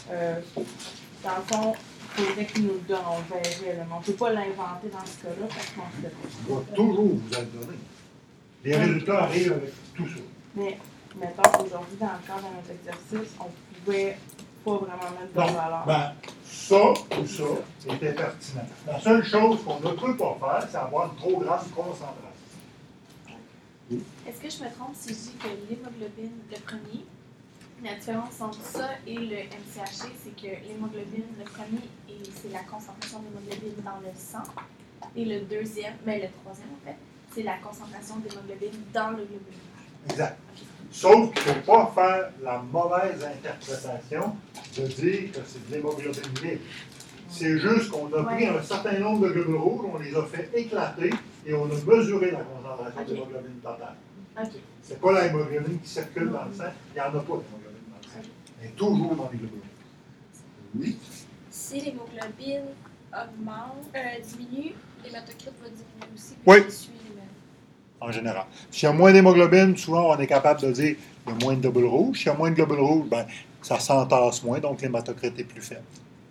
dans le fond, il faudrait qu'il nous le donne, on verrait. Là, mais on ne peut pas l'inventer dans ce cas-là parce qu'on ne sait pas. Il va toujours vous le donner. Les résultats arrivent avec tout ça. Mais, mettons, aujourd'hui, dans le cadre de notre exercice, on ne pouvait pas vraiment mettre de valeur. Ben, ça ou ça était pertinent. La seule chose qu'on ne peut pas faire, c'est avoir une trop grande concentration. Est-ce que je me trompe si je dis que l'hémoglobine, le premier, la différence entre ça et le MCHC, c'est que l'hémoglobine, le premier, c'est la concentration d'hémoglobine dans le sang. Et le deuxième, mais le troisième en fait, c'est la concentration d'hémoglobine dans le globule rouge. Exact. Sauf qu'il ne faut pas faire la mauvaise interprétation de dire que c'est de l'hémoglobine libre. C'est juste qu'on a pris un certain nombre de globules rouges, on les a fait éclater et on a mesuré la concentration d'hémoglobine totale. Okay. C'est pas l'hémoglobine qui circule dans le sang, il n'y en a pas d'hémoglobine dans le sang. Elle est toujours dans les globules. Oui. Si l'hémoglobine diminue, l'hématocrit va diminuer aussi. Oui. En général. S'il y a moins d'hémoglobine, souvent on est capable de dire qu'il y a moins de globules rouges. S'il y a moins de globules rouges, ben, ça s'entasse moins, donc l'hématocrit est plus faible.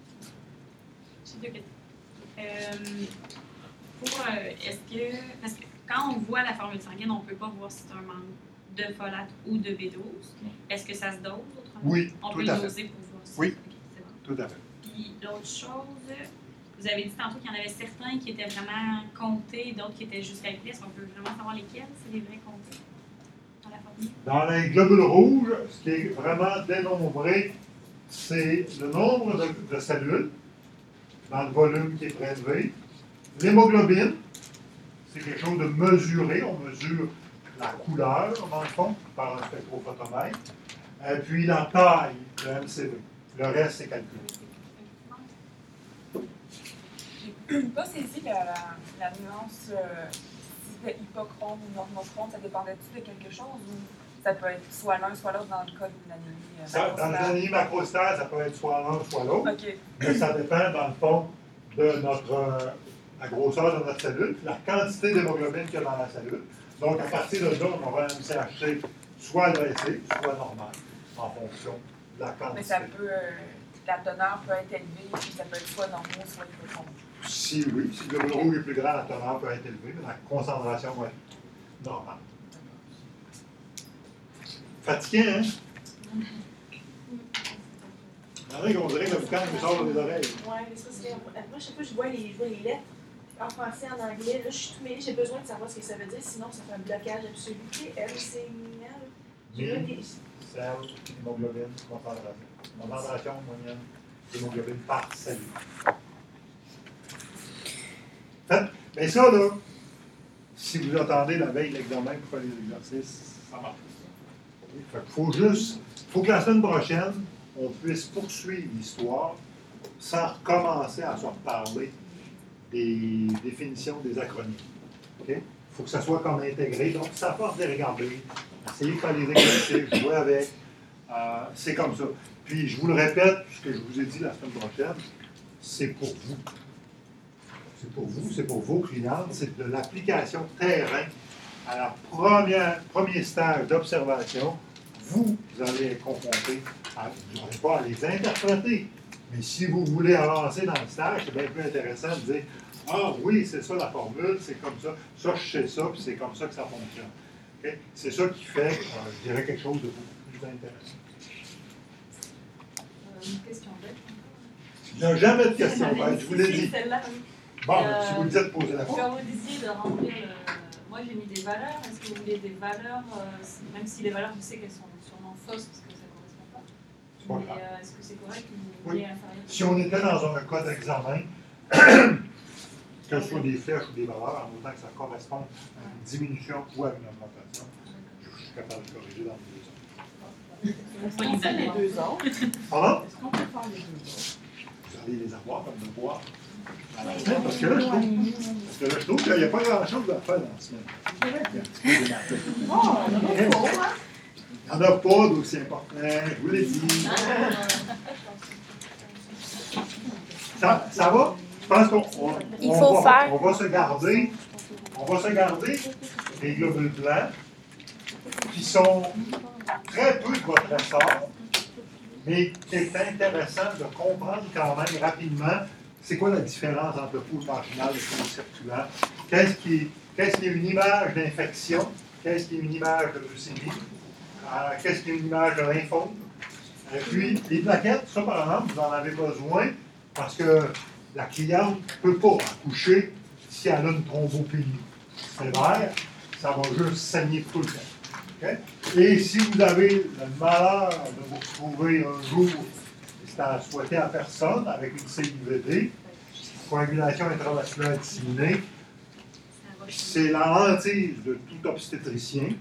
J'ai 2 questions. Est-ce que. Parce que quand on voit la formule sanguine, on ne peut pas voir si c'est un manque de folate ou de B12. Est-ce que ça se dose autrement? Oui, on tout peut à le fait. doser pour voir si. Oui, okay, c'est bon. Tout à fait. Puis l'autre chose, vous avez dit tantôt qu'il y en avait certains qui étaient vraiment comptés, d'autres qui étaient juste calculés. Est-ce qu'on peut vraiment savoir lesquels, c'est les vrais comptés dans la formule? Dans les globules rouges, ce qui est vraiment dénombré, c'est le nombre de cellules dans le volume qui est prélevé. L'hémoglobine, c'est quelque chose de mesuré. On mesure la couleur, dans le fond, par un spectrophotomètre. Et puis la taille, le MCV. Le reste, c'est calculé. J'ai pas saisi la nuance, si c'était hypochrome ou normochrome, ça dépendait-tu de quelque chose ou ça peut être soit l'un, soit l'autre dans le cas d'une anémie? Dans l'anémie macrocystale, ça peut être soit l'un, soit l'autre. OK. Mais ça dépend, dans le fond, de la grosseur de notre cellule, la quantité d'hémoglobine qu'il y a dans la cellule. Donc, à partir de là, on aura un MCHC soit agressif, soit normal, en fonction de la quantité. Mais ça peut, la teneur peut être élevée, puis ça peut être soit normal, soit hypochrome. Si oui, si le globule rouge est plus grand, la teneur peut être élevée, mais la concentration va être normale. Fatigué, hein? Il y en a qu'on dirait que le boucan me sort des oreilles. Oui, mais ça, c'est après, chaque fois je vois les lettres en français, en anglais, là, je suis tout mêlée, j'ai besoin de savoir ce que ça veut dire, sinon ça fait un blocage absolu. Mine, sel, hémoglobine, concentration. Concentration moyenne d'hémoglobine par cellule. Mais ça, là, si vous attendez la veille de l'examen pour faire les exercices, ça marche. Il faut que la semaine prochaine, on puisse poursuivre l'histoire sans recommencer à se reparler des définitions des acronymes. Il faut que ça soit comme intégré. Donc, ça force de les regarder, essayer de faire les exercices, jouer avec. C'est comme ça. Puis, je vous le répète, ce que je vous ai dit la semaine prochaine, c'est pour vous. C'est pour vous, c'est pour vos clients, c'est de l'application terrain à la premier stage d'observation. Vous allez être confrontés vous n'aurez pas à les interpréter. Mais si vous voulez avancer dans le stage, c'est bien plus intéressant de dire « Ah oui, c'est ça la formule, c'est comme ça, ça je sais ça, puis c'est comme ça que ça fonctionne. Okay? » C'est ça qui fait, je dirais, quelque chose de beaucoup plus intéressant. Une question bête. Il n'y a jamais de question bête, je vous l'ai dit. Bon, si vous le dites, posez la question. Quand vous disiez de remplir moi j'ai mis des valeurs, est-ce que vous voulez des valeurs, même si les valeurs, je sais qu'elles sont sûrement fausses parce que ça ne correspond pas, mais est-ce que c'est correct que vous vouliez inférieur? Si on était dans un cas d'examen, que ce soit des flèches ou des valeurs, en autant que ça corresponde à une diminution ou à une augmentation, je suis capable de corriger dans les deux autres. Est-ce qu'on fait les deux autres? Pardon? Est-ce qu'on peut faire les deux autres? Vous allez les avoir comme devoir. Parce que là, je trouve qu'il n'y a pas grand-chose à faire dans la semaine. Il n'y en a pas d'aussi important, je vous l'ai dit. Ça va? Je pense qu'on va se garder des globules blancs qui sont très peu de votre essor, mais qui est intéressant de comprendre quand même rapidement c'est quoi la différence entre le pôle marginal et le pôle circulant. Qu'est-ce qui est une image d'infection? Qu'est-ce qui est une image de leucémie? Qu'est-ce qui est une image de lymphome? Et puis, les plaquettes, ça par exemple, vous en avez besoin parce que la cliente ne peut pas accoucher si elle a une thrombopénie sévère, ça va juste saigner tout le temps. Okay? Et si vous avez le malheur de vous retrouver un jour, et c'est à souhaiter à personne, avec une CIVD, coagulation intravasculaire disséminée, c'est la hantise de tout obstétricien.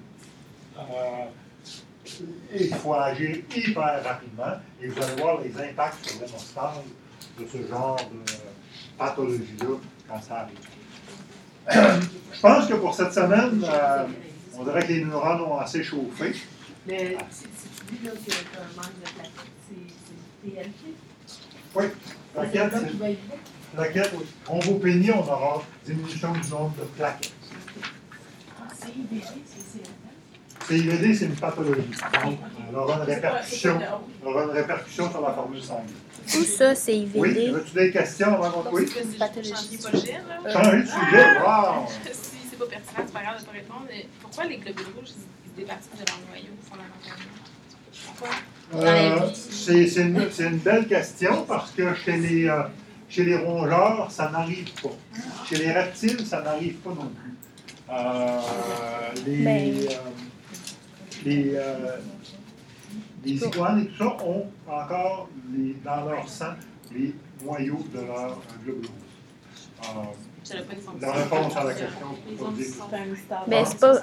Et il faut agir hyper rapidement et vous allez voir les impacts sur l'hémostase de ce genre de pathologie-là quand ça arrive. Je pense que pour cette semaine, on dirait que les neurones ont assez chauffé. Mais si tu dis là, que tu as un manque de plaquettes, c'est TLP? Oui, plaquettes, thrombopénie, on aura diminution du nombre de plaquettes. CIVD, c'est CNM? CIVD, c'est une pathologie. Donc, elle aura une répercussion sur la formule sanguine. Où ça, CIVD? Oui, as-tu des questions avant qu'on oui? C'est pathologie. Changer de sujet, wow! Si c'est pas pertinent, c'est pas grave de pas répondre, mais pourquoi les globules rouges, ils se départissent de leur noyau fondamentalement? Pourquoi? C'est une belle question parce que chez les rongeurs, ça n'arrive pas. Chez les reptiles, ça n'arrive pas non plus. Les iguanes et tout ça ont encore dans leur sang les noyaux de leur globule rouge. La réponse à la question, je peux pas dire. Ben, c'est pas.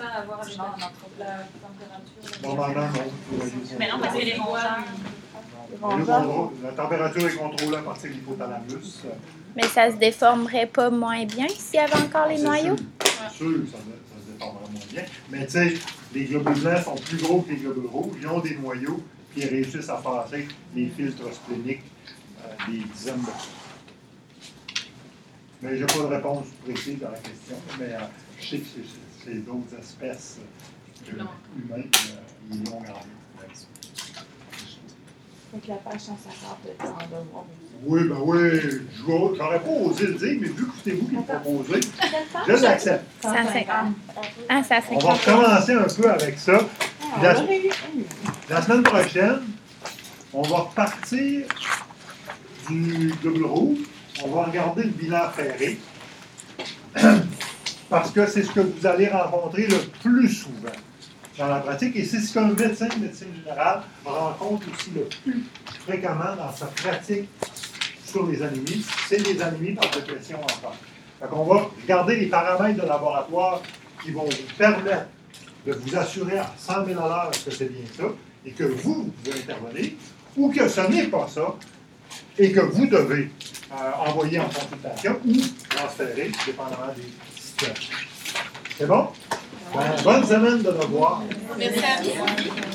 Normalement, non. Mais non, parce que les rongeurs. La température est contrôlée à partir de l'hypothalamus. Mais ça se déformerait pas moins bien s'il y avait encore les noyaux? C'est sûr, ça se déformerait moins bien. Mais tu sais, les globules blancs sont plus gros que les globules rouges. Ils ont des noyaux, puis ils réussissent à passer les filtres spléniques des dizaines de fois. Mais je n'ai pas de réponse précise à la question, mais je sais que c'est d'autres espèces humaines qui l'ont gardé. Donc la page 150 peut être en devoir. Oui, ben oui, j'aurais pas osé le dire, mais vu que c'est vous qui le proposez, je l'accepte. 150. Ah, ça fait On va recommencer un peu avec ça. La semaine prochaine, on va repartir du globule rouge. On va regarder le bilan ferré. Parce que c'est ce que vous allez rencontrer le plus souvent dans la pratique. Et c'est ce qu'un médecin de médecine générale rencontre aussi le plus fréquemment dans sa pratique sur les anémies. C'est les anémies par dépression enfant. Donc, on va regarder les paramètres de laboratoire qui vont vous permettre de vous assurer à 100 000 $ que c'est bien ça, et que vous pouvez intervenir, ou que ce n'est pas ça, et que vous devez envoyer en consultation ou transférer, dépendamment des situations. C'est bon? Bonne semaine de devoir. Merci à vous.